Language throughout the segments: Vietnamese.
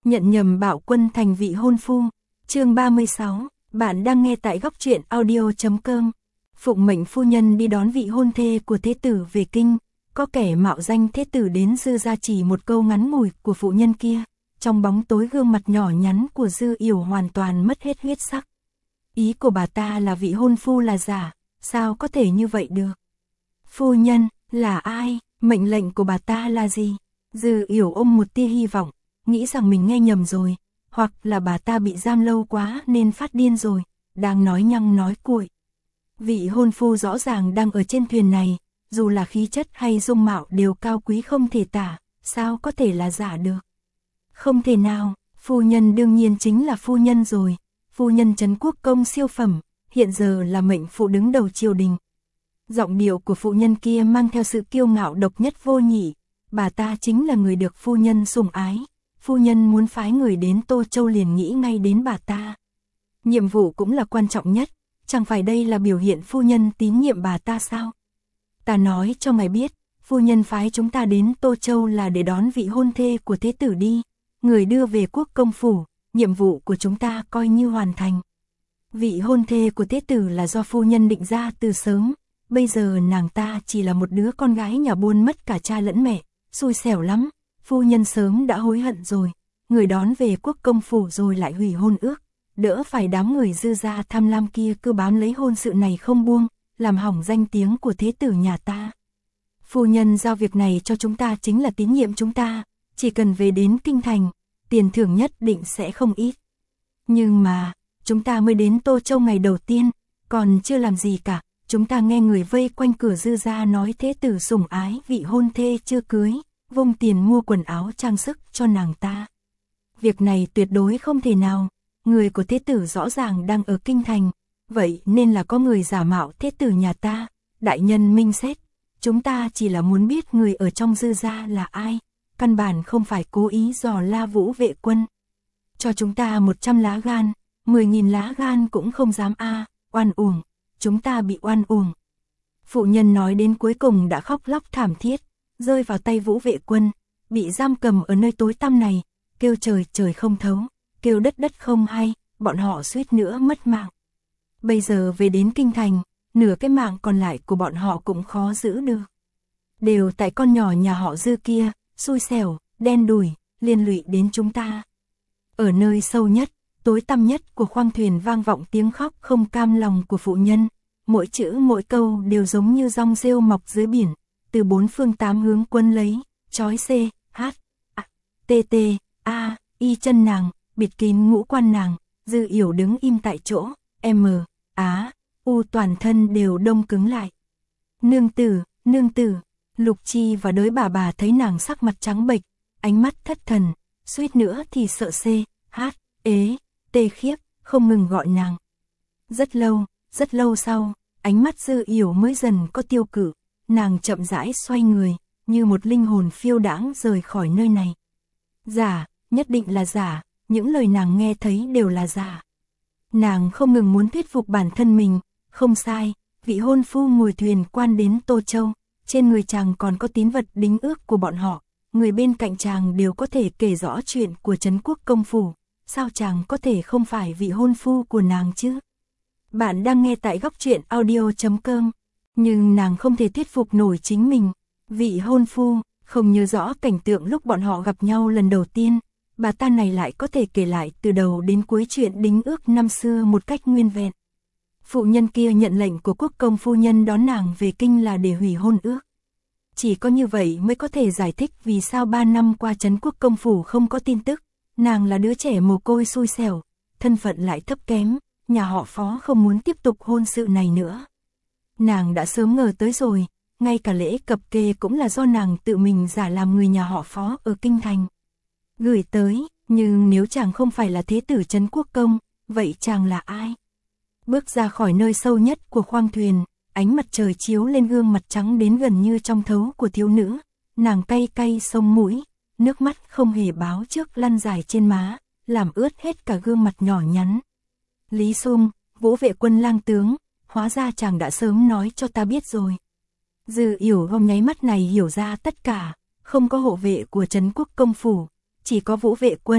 Nhận nhầm Bảo Quân thành vị hôn phu. Chương 36, bạn đang nghe tại góc truyện audio.com. Phụng mệnh phu nhân đi đón vị hôn thê của thế tử về kinh, có kẻ mạo danh thế tử đến Dư gia chỉ một câu ngắn ngủi của phụ nhân kia, trong bóng tối gương mặt nhỏ nhắn của Dư Yểu hoàn toàn mất hết huyết sắc. Ý của bà ta là vị hôn phu là giả, sao có thể như vậy được? Phu nhân, là ai? Mệnh lệnh của bà ta là gì? Dư Yểu ôm một tia hy vọng, nghĩ rằng mình nghe nhầm rồi, hoặc là bà ta bị giam lâu quá nên phát điên rồi, đang nói nhăng nói cuội. Vị hôn phu rõ ràng đang ở trên thuyền này, dù là khí chất hay dung mạo đều cao quý không thể tả, sao có thể là giả được? Không thể nào, phu nhân đương nhiên chính là phu nhân rồi, phu nhân Trấn Quốc công siêu phẩm, hiện giờ là mệnh phụ đứng đầu triều đình. Giọng điệu của phụ nhân kia mang theo sự kiêu ngạo độc nhất vô nhị, bà ta chính là người được phu nhân sủng ái, phu nhân muốn phái người đến Tô Châu liền nghĩ ngay đến bà ta. Nhiệm vụ cũng là quan trọng nhất, chẳng phải đây là biểu hiện phu nhân tín nhiệm bà ta sao? Ta nói cho mày biết, phu nhân phái chúng ta đến Tô Châu là để đón vị hôn thê của thế tử đi, người đưa về quốc công phủ, nhiệm vụ của chúng ta coi như hoàn thành. Vị hôn thê của thế tử là do phu nhân định ra từ sớm, bây giờ nàng ta chỉ là một đứa con gái nhà buôn mất cả cha lẫn mẹ, xui xẻo lắm, phu nhân sớm đã hối hận rồi, người đón về quốc công phủ rồi lại hủy hôn ước, đỡ phải đám người Dư gia tham lam kia cứ bám lấy hôn sự này không buông, làm hỏng danh tiếng của thế tử nhà ta. Phu nhân giao việc này cho chúng ta chính là tín nhiệm chúng ta, chỉ cần về đến kinh thành, tiền thưởng nhất định sẽ không ít. Nhưng mà, chúng ta mới đến Tô Châu ngày đầu tiên, còn chưa làm gì cả, chúng ta nghe người vây quanh cửa Dư gia nói thế tử sủng ái vị hôn thê chưa cưới, vung tiền mua quần áo trang sức cho nàng ta. Việc này tuyệt đối không thể nào, người của thế tử rõ ràng đang ở kinh thành, vậy nên là có người giả mạo thế tử nhà ta, đại nhân minh xét, chúng ta chỉ là muốn biết người ở trong Dư gia là ai, căn bản không phải cố ý dò la Vũ vệ quân. Cho chúng ta 100 lá gan, 10.000 lá gan cũng không dám oan uổng, chúng ta bị oan uổng. Phụ nhân nói đến cuối cùng đã khóc lóc thảm thiết, rơi vào tay Vũ vệ quân, bị giam cầm ở nơi tối tăm này, kêu trời trời không thấu, kêu đất đất không hay, bọn họ suýt nữa mất mạng. Bây giờ về đến kinh thành, nửa cái mạng còn lại của bọn họ cũng khó giữ được. Đều tại con nhỏ nhà họ Dư kia, xui xẻo, đen đủi, liên lụy đến chúng ta. Ở nơi sâu nhất, tối tăm nhất của khoang thuyền vang vọng tiếng khóc không cam lòng của phụ nhân, mỗi chữ mỗi câu đều giống như rong rêu mọc dưới biển, từ bốn phương tám hướng quấn lấy, chói y chân nàng, bịt kín ngũ quan nàng. Dư Yểu đứng im tại chỗ, toàn thân đều đông cứng lại. Nương tử, Lục Chi và đới bà thấy nàng sắc mặt trắng bệch, ánh mắt thất thần, suýt nữa thì sợ tê khiếp, không ngừng gọi nàng. Rất lâu sau, ánh mắt Dư Yểu mới dần có tiêu cự, nàng chậm rãi xoay người, như một linh hồn phiêu đãng rời khỏi nơi này. Giả, nhất định là giả, những lời nàng nghe thấy đều là giả. Nàng không ngừng muốn thuyết phục bản thân mình, không sai, vị hôn phu ngồi thuyền quan đến Tô Châu, trên người chàng còn có tín vật đính ước của bọn họ, người bên cạnh chàng đều có thể kể rõ chuyện của Trấn Quốc công phủ, sao chàng có thể không phải vị hôn phu của nàng chứ? Bạn đang nghe tại góc truyện audio.com, nhưng nàng không thể thuyết phục nổi chính mình, vị hôn phu, không nhớ rõ cảnh tượng lúc bọn họ gặp nhau lần đầu tiên, bà ta này lại có thể kể lại từ đầu đến cuối chuyện đính ước năm xưa một cách nguyên vẹn. Phụ nhân kia nhận lệnh của quốc công phu nhân đón nàng về kinh là để hủy hôn ước. Chỉ có như vậy mới có thể giải thích vì sao 3 năm qua Trấn Quốc công phủ không có tin tức, nàng là đứa trẻ mồ côi xui xẻo, thân phận lại thấp kém, nhà họ Phó không muốn tiếp tục hôn sự này nữa. Nàng đã sớm ngờ tới rồi, ngay cả lễ cập kê cũng là do nàng tự mình giả làm người nhà họ Phó ở kinh thành. Gửi tới, nhưng nếu chàng không phải là thế tử Trấn Quốc công, vậy chàng là ai? Bước ra khỏi nơi sâu nhất của khoang thuyền, ánh mặt trời chiếu lên gương mặt trắng đến gần như trong thấu của thiếu nữ, nàng cay cay sông mũi, nước mắt không hề báo trước lăn dài trên má, làm ướt hết cả gương mặt nhỏ nhắn. Lý Sung, Vũ vệ quân lang tướng, hóa ra chàng đã sớm nói cho ta biết rồi. Dư Yểu trong nháy mắt này hiểu ra tất cả, không có hộ vệ của Trấn Quốc công phủ, chỉ có Vũ vệ quân,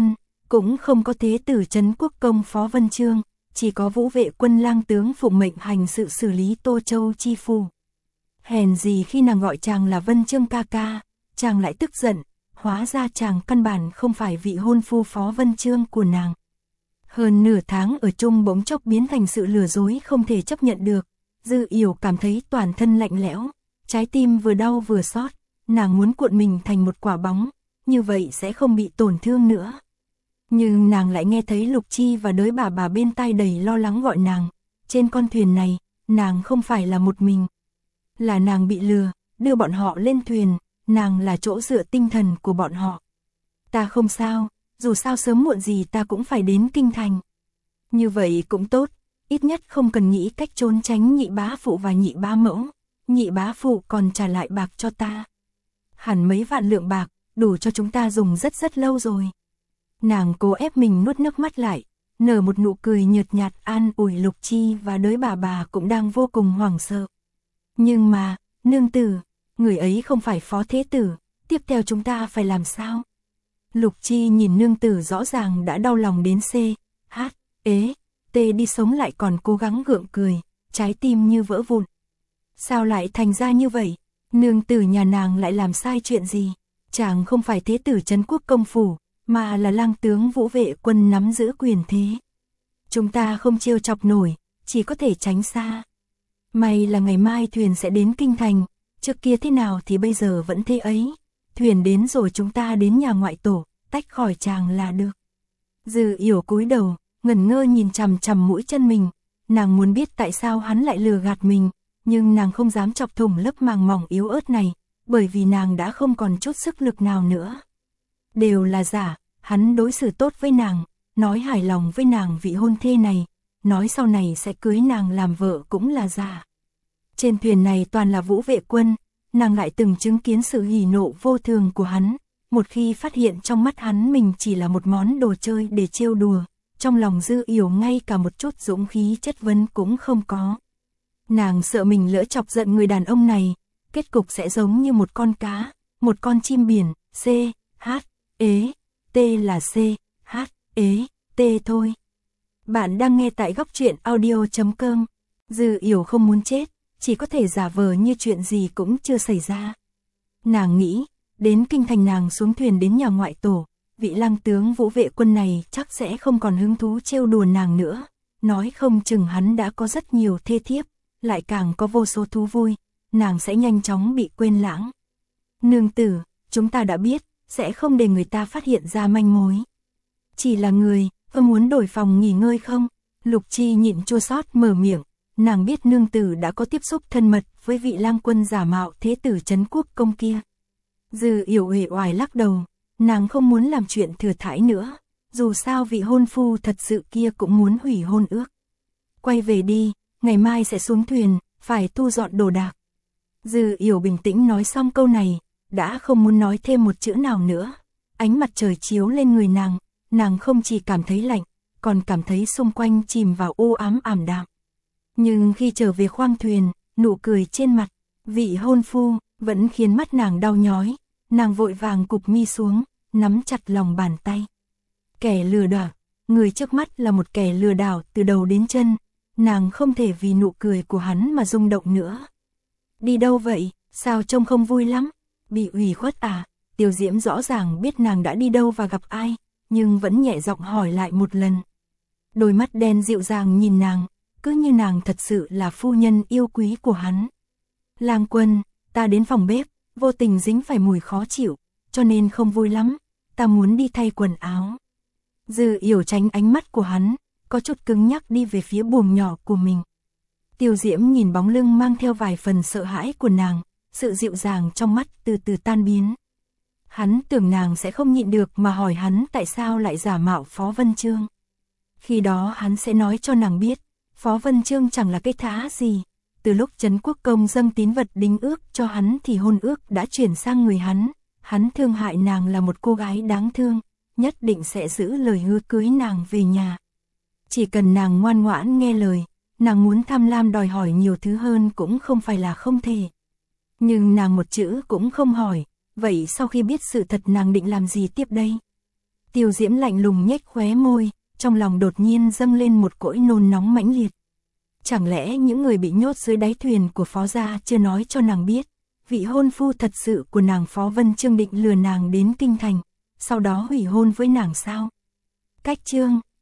cũng không có thế tử trấn quốc công Phó Vân Chương, chỉ có Vũ Vệ Quân lang tướng phụng mệnh hành sự xử lý Tô Châu chi phủ. Hèn gì khi nàng gọi chàng là Vân Chương ca ca, chàng lại tức giận, hóa ra chàng căn bản không phải vị hôn phu Phó Vân Chương của nàng. Hơn nửa tháng ở chung bỗng chốc biến thành sự lừa dối không thể chấp nhận được, Dư Yểu cảm thấy toàn thân lạnh lẽo, trái tim vừa đau vừa xót, nàng muốn cuộn mình thành một quả bóng, như vậy sẽ không bị tổn thương nữa. Nhưng nàng lại nghe thấy Lục Chi và đới bà bên tai đầy lo lắng gọi nàng, trên con thuyền này, nàng không phải là một mình. Là nàng bị lừa, đưa bọn họ lên thuyền, nàng là chỗ dựa tinh thần của bọn họ. Ta không sao, dù sao sớm muộn gì ta cũng phải đến kinh thành. Như vậy cũng tốt, ít nhất không cần nghĩ cách trốn tránh nhị bá phụ và nhị bá mẫu, nhị bá phụ còn trả lại bạc cho ta. Hẳn mấy vạn lượng bạc, đủ cho chúng ta dùng rất lâu rồi. Nàng cố ép mình nuốt nước mắt lại, nở một nụ cười nhợt nhạt an ủi Lục Chi và đới bà cũng đang vô cùng hoảng sợ. Nhưng mà, nương tử, người ấy không phải phó thế tử, tiếp theo chúng ta phải làm sao? Lục Chi nhìn nương tử rõ ràng đã đau lòng đến đi sống lại còn cố gắng gượng cười, trái tim như vỡ vụn. Sao lại thành ra như vậy? Nương tử nhà nàng lại làm sai chuyện gì? Chàng không phải thế tử trấn quốc công phủ, mà là lang tướng Vũ Vệ Quân nắm giữ quyền thế. Chúng ta không trêu chọc nổi, chỉ có thể tránh xa. May là ngày mai thuyền sẽ đến kinh thành, trước kia thế nào thì bây giờ vẫn thế ấy. Thuyền đến rồi chúng ta đến nhà ngoại tổ, tách khỏi chàng là được. Dư Yểu cúi đầu, ngẩn ngơ nhìn chằm chằm mũi chân mình, nàng muốn biết tại sao hắn lại lừa gạt mình, nhưng nàng không dám chọc thủng lớp màng mỏng yếu ớt này, bởi vì nàng đã không còn chút sức lực nào nữa. Đều là giả, hắn đối xử tốt với nàng, nói hài lòng với nàng vị hôn thê này, nói sau này sẽ cưới nàng làm vợ cũng là giả. Trên thuyền này toàn là Vũ Vệ Quân, nàng lại từng chứng kiến sự hỉ nộ vô thường của hắn, một khi phát hiện trong mắt hắn mình chỉ là một món đồ chơi để trêu đùa, trong lòng Dư Yểu ngay cả một chút dũng khí chất vấn cũng không có. Nàng sợ mình lỡ chọc giận người đàn ông này, kết cục sẽ giống như một con cá, một con chim biển, là T thôi. Bạn đang nghe tại góc truyện audio.com. Dư Yểu không muốn chết, chỉ có thể giả vờ như chuyện gì cũng chưa xảy ra. Nàng nghĩ, đến kinh thành nàng xuống thuyền đến nhà ngoại tổ, vị lang tướng Vũ Vệ Quân này chắc sẽ không còn hứng thú trêu đùa nàng nữa, nói không chừng hắn đã có rất nhiều thê thiếp, lại càng có vô số thú vui, nàng sẽ nhanh chóng bị quên lãng. Nương tử, chúng ta đã biết, sẽ không để người ta phát hiện ra manh mối. Chỉ là người, muốn đổi phòng nghỉ ngơi không? Lục Chi nhịn chua xót mở miệng, nàng biết nương tử đã có tiếp xúc thân mật với vị lang quân giả mạo thế tử trấn quốc công kia. Dư Yểu uể oải lắc đầu, nàng không muốn làm chuyện thừa thãi nữa, dù sao vị hôn phu thật sự kia cũng muốn hủy hôn ước. Quay về đi, ngày mai sẽ xuống thuyền, phải thu dọn đồ đạc. Dư Yểu bình tĩnh nói xong câu này, đã không muốn nói thêm một chữ nào nữa. Ánh mặt trời chiếu lên người nàng không chỉ cảm thấy lạnh, còn cảm thấy xung quanh chìm vào u ám ảm đạm. Nhưng khi trở về khoang thuyền, nụ cười trên mặt, vị hôn phu, vẫn khiến mắt nàng đau nhói, nàng vội vàng cụp mi xuống, nắm chặt lòng bàn tay. Kẻ lừa đảo, người trước mắt là một kẻ lừa đảo từ đầu đến chân, nàng không thể vì nụ cười của hắn mà rung động nữa. Đi đâu vậy, sao trông không vui lắm, bị ủy khuất à? Tiêu Diễm rõ ràng biết nàng đã đi đâu và gặp ai, nhưng vẫn nhẹ giọng hỏi lại một lần. Đôi mắt đen dịu dàng nhìn nàng, cứ như nàng thật sự là phu nhân yêu quý của hắn. Lang quân, ta đến phòng bếp, vô tình dính phải mùi khó chịu, cho nên không vui lắm, ta muốn đi thay quần áo. Dư Yểu tránh ánh mắt của hắn, có chút cứng nhắc đi về phía buồng nhỏ của mình. Tiêu Diễm nhìn bóng lưng mang theo vài phần sợ hãi của nàng, sự dịu dàng trong mắt từ từ tan biến. Hắn tưởng nàng sẽ không nhịn được mà hỏi hắn tại sao lại giả mạo Phó Vân Chương. Khi đó hắn sẽ nói cho nàng biết, Phó Vân Chương chẳng là cái thá gì. Từ lúc trấn quốc công dâng tín vật đính ước cho hắn thì hôn ước đã chuyển sang người hắn. Hắn thương hại nàng là một cô gái đáng thương, nhất định sẽ giữ lời hứa cưới nàng về nhà. Chỉ cần nàng ngoan ngoãn nghe lời, nàng muốn tham lam đòi hỏi nhiều thứ hơn cũng không phải là không thể. Nhưng nàng một chữ cũng không hỏi, vậy sau khi biết sự thật nàng định làm gì tiếp đây? Tiêu Diễm lạnh lùng nhếch khóe môi, trong lòng đột nhiên dâng lên một cõi nôn nóng mãnh liệt. Chẳng lẽ những người bị nhốt dưới đáy thuyền của Phó gia chưa nói cho nàng biết, vị hôn phu thật sự của nàng Phó Vân Chương định lừa nàng đến kinh thành, sau đó hủy hôn với nàng sao? Cách chương